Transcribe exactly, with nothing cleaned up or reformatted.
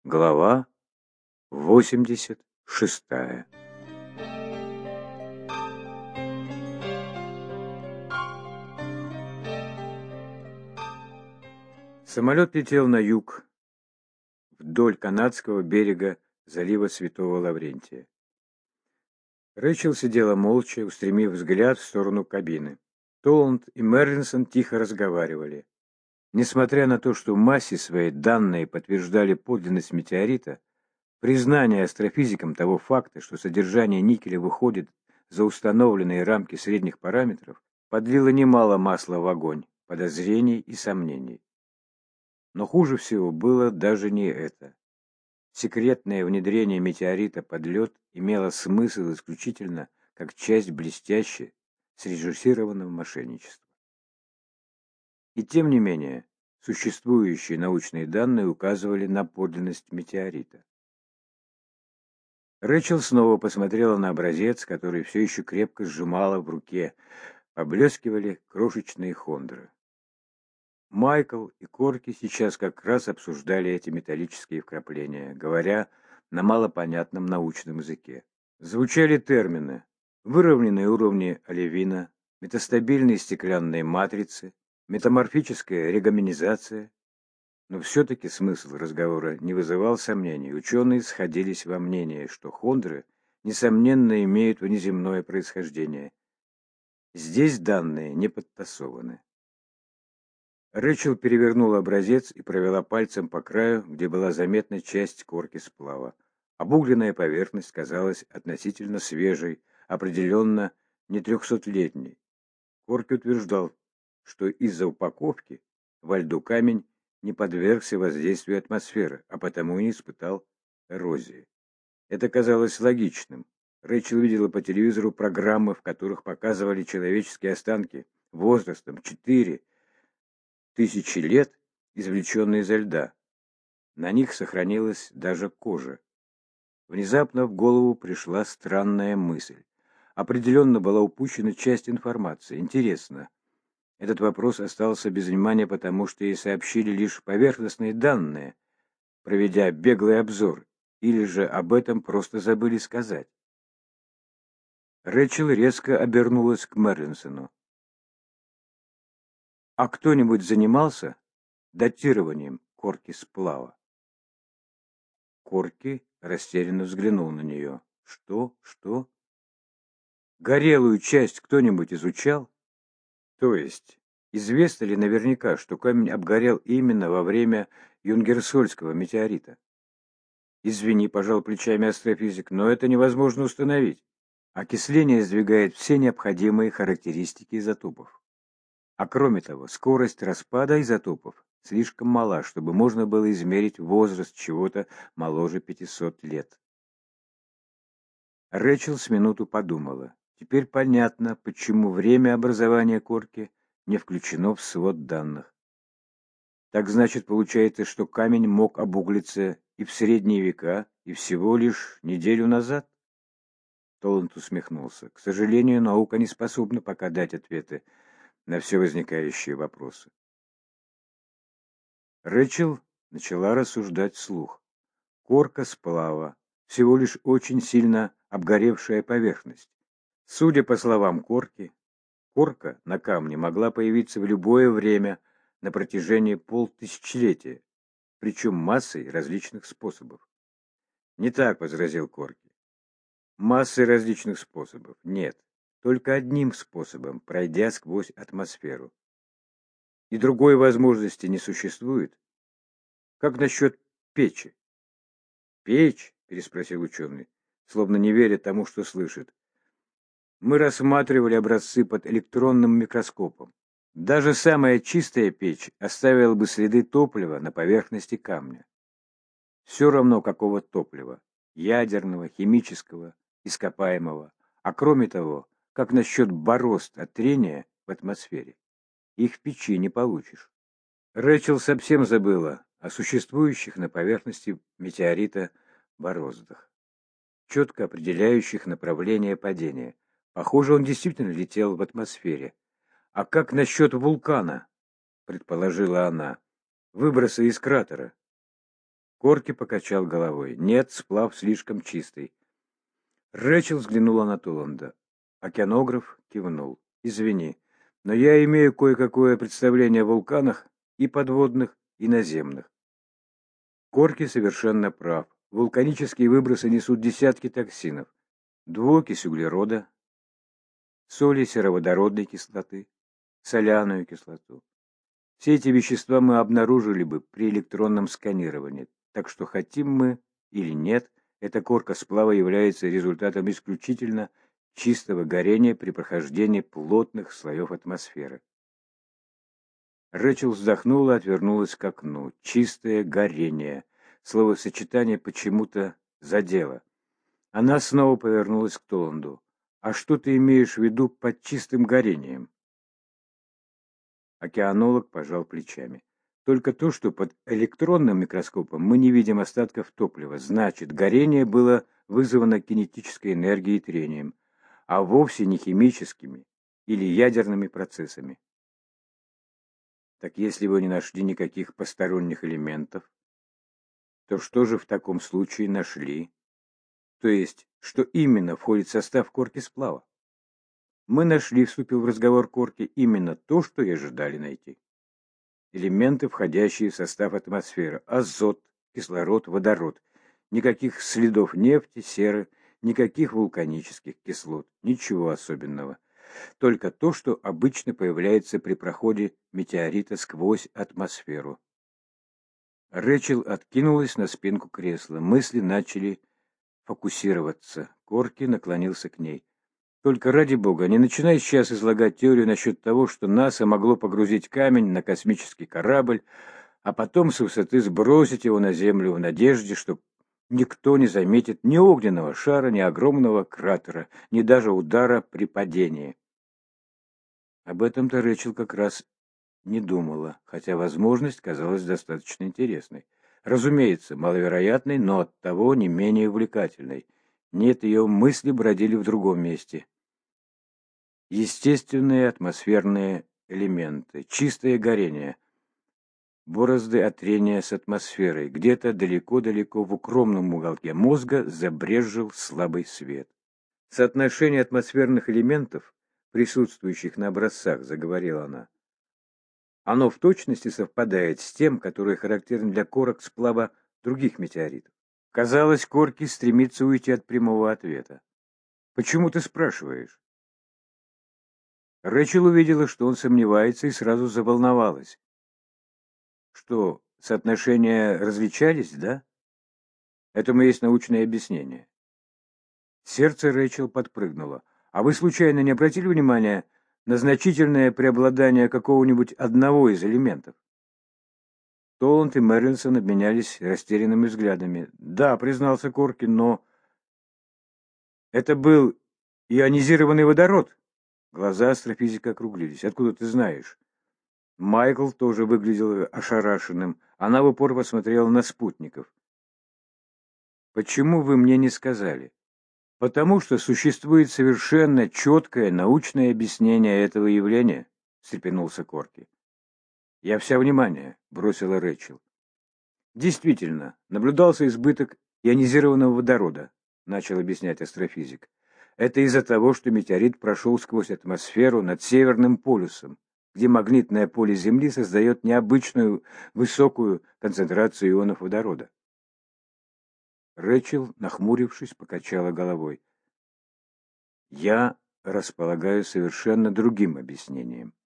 Глава восемьдесят шестая. Самолет летел на юг, вдоль канадского берега залива Святого Лаврентия. Рэйчел сидела молча, устремив взгляд в сторону кабины. Толланд и Мерлинсон тихо разговаривали. Несмотря на то, что в массе своей данные подтверждали подлинность метеорита, признание астрофизикам того факта, что содержание никеля выходит за установленные рамки средних параметров, подлило немало масла в огонь подозрений и сомнений. Но хуже всего было даже не это. Секретное внедрение метеорита под лед имело смысл исключительно как часть блестяще срежиссированного мошенничества. И тем не менее, существующие научные данные указывали на подлинность метеорита. Рэйчел снова посмотрела на образец, который все еще крепко сжимала в руке. Поблескивали крошечные хондры. Майкл и Корки сейчас как раз обсуждали эти металлические вкрапления, говоря на малопонятном научном языке. Звучали термины: выровненные уровни оливина, метастабильные стеклянные матрицы, метаморфическая регоминизация. Но все-таки смысл разговора не вызывал сомнений. Ученые сходились во мнении, что хондры, несомненно, имеют внеземное происхождение. Здесь данные не подтасованы. Рэйчел перевернула образец и провела пальцем по краю, где была заметна часть корки сплава. Обугленная поверхность казалась относительно свежей, определенно не трехсотлетней. Корки утверждал, что из-за упаковки во льду камень не подвергся воздействию атмосферы, а потому и не испытал эрозии. Это казалось логичным. Рэйчел видела по телевизору программы, в которых показывали человеческие останки возрастом четыре тысячи лет, извлеченные изо льда. На них сохранилась даже кожа. Внезапно в голову пришла странная мысль. Определенно была упущена часть информации. Интересно, этот вопрос остался без внимания, потому что ей сообщили лишь поверхностные данные, проведя беглый обзор, или же об этом просто забыли сказать. Рэйчел резко обернулась к Мерлинсону. «А кто-нибудь занимался датированием корки сплава?» Корки растерянно взглянул на нее. «Что? Что? Горелую часть кто-нибудь изучал? То есть, известно ли наверняка, что камень обгорел именно во время Юнгерсольского метеорита?» «Извини», — пожал плечами астрофизик, — «но это невозможно установить. Окисление сдвигает все необходимые характеристики изотопов. А кроме того, скорость распада изотопов слишком мала, чтобы можно было измерить возраст чего-то моложе пятисот лет». Рэйчел с минуту подумала. Теперь понятно, почему время образования корки не включено в свод данных. Так значит, получается, что камень мог обуглиться и в средние века, и всего лишь неделю назад? Толланд усмехнулся. К сожалению, наука не способна пока дать ответы на все возникающие вопросы. Рэйчел начала рассуждать вслух. Корка сплава, всего лишь очень сильно обгоревшая поверхность. Судя по словам Корки, корка на камне могла появиться в любое время на протяжении полтысячелетия, причем массой различных способов. «Не так», — возразил Корки. «Массой различных способов. Нет, только одним способом, пройдя сквозь атмосферу. И другой возможности не существует. Как насчет печи?» «Печь?» — переспросил ученый, словно не веря тому, что слышит. «Мы рассматривали образцы под электронным микроскопом. Даже самая чистая печь оставила бы следы топлива на поверхности камня. Все равно какого топлива – ядерного, химического, ископаемого. А кроме того, как насчет борозд от трения в атмосфере? Их в печи не получишь». Рэйчел совсем забыла о существующих на поверхности метеорита бороздах, четко определяющих направление падения. Похоже, он действительно летел в атмосфере. «А как насчет вулкана?» – предположила она. «Выбросы из кратера». Корки покачал головой. Нет, сплав слишком чистый. Рэчел взглянула на Толланда. Океанограф кивнул. Извини, но я имею кое-какое представление о вулканах и подводных, и наземных. Корки совершенно прав. Вулканические выбросы несут десятки токсинов. Двуокись углерода, соли сероводородной кислоты, соляную кислоту. Все эти вещества мы обнаружили бы при электронном сканировании. Так что хотим мы или нет, эта корка сплава является результатом исключительно чистого горения при прохождении плотных слоев атмосферы. Рэчел вздохнула и отвернулась к окну. Чистое горение. Словосочетание почему-то задело. Она снова повернулась к Толланду. «А что ты имеешь в виду под чистым горением?» Океанолог пожал плечами. «Только то, что под электронным микроскопом мы не видим остатков топлива. Значит, горение было вызвано кинетической энергией и трением, а вовсе не химическими или ядерными процессами». Так если вы не нашли никаких посторонних элементов, то что же в таком случае нашли? То есть, что именно входит в состав корки сплава? Мы нашли, вступил в разговор Корки, именно то, что и ожидали найти. Элементы, входящие в состав атмосферы. Азот, кислород, водород. Никаких следов нефти, серы, никаких вулканических кислот. Ничего особенного. Только то, что обычно появляется при проходе метеорита сквозь атмосферу. Рэчел откинулась на спинку кресла. Мысли начали фокусироваться. Корки наклонился к ней. Только ради бога, не начинай сейчас излагать теорию насчет того, что НАСА могло погрузить камень на космический корабль, а потом с высоты сбросить его на Землю в надежде, что никто не заметит ни огненного шара, ни огромного кратера, ни даже удара при падении. Об этом-то Рэчел как раз не думала, хотя возможность казалась достаточно интересной. Разумеется, маловероятной, но оттого не менее увлекательной. Нет, ее мысли бродили в другом месте. Естественные атмосферные элементы, чистое горение, борозды от трения с атмосферой. Где-то далеко-далеко в укромном уголке мозга забрезжил слабый свет. Соотношение атмосферных элементов, присутствующих на образцах, заговорила она. Оно в точности совпадает с тем, которое характерно для корок сплава других метеоритов. Казалось, Корки стремится уйти от прямого ответа. «Почему ты спрашиваешь?» Рэчел увидела, что он сомневается, и сразу заволновалась. «Что, соотношения различались, да?» Этому есть научное объяснение. Сердце Рэчел подпрыгнуло. «А вы случайно не обратили внимания на значительное преобладание какого-нибудь одного из элементов?» Толланд и Мерлинсон обменялись растерянными взглядами. «Да», — признался Корки, — «но...» «Это был ионизированный водород?» Глаза астрофизика округлились. «Откуда ты знаешь?» Майкл тоже выглядел ошарашенным. Она в упор посмотрела на спутников. «Почему вы мне не сказали?» «Потому что существует совершенно четкое научное объяснение этого явления», — встрепенулся Корки. «Я вся внимание», — бросила Рэчел. «Действительно, наблюдался избыток ионизированного водорода», — начал объяснять астрофизик. «Это из-за того, что метеорит прошел сквозь атмосферу над Северным полюсом, где магнитное поле Земли создает необычную высокую концентрацию ионов водорода». Рэчел, нахмурившись, покачала головой. «Я располагаю совершенно другим объяснением».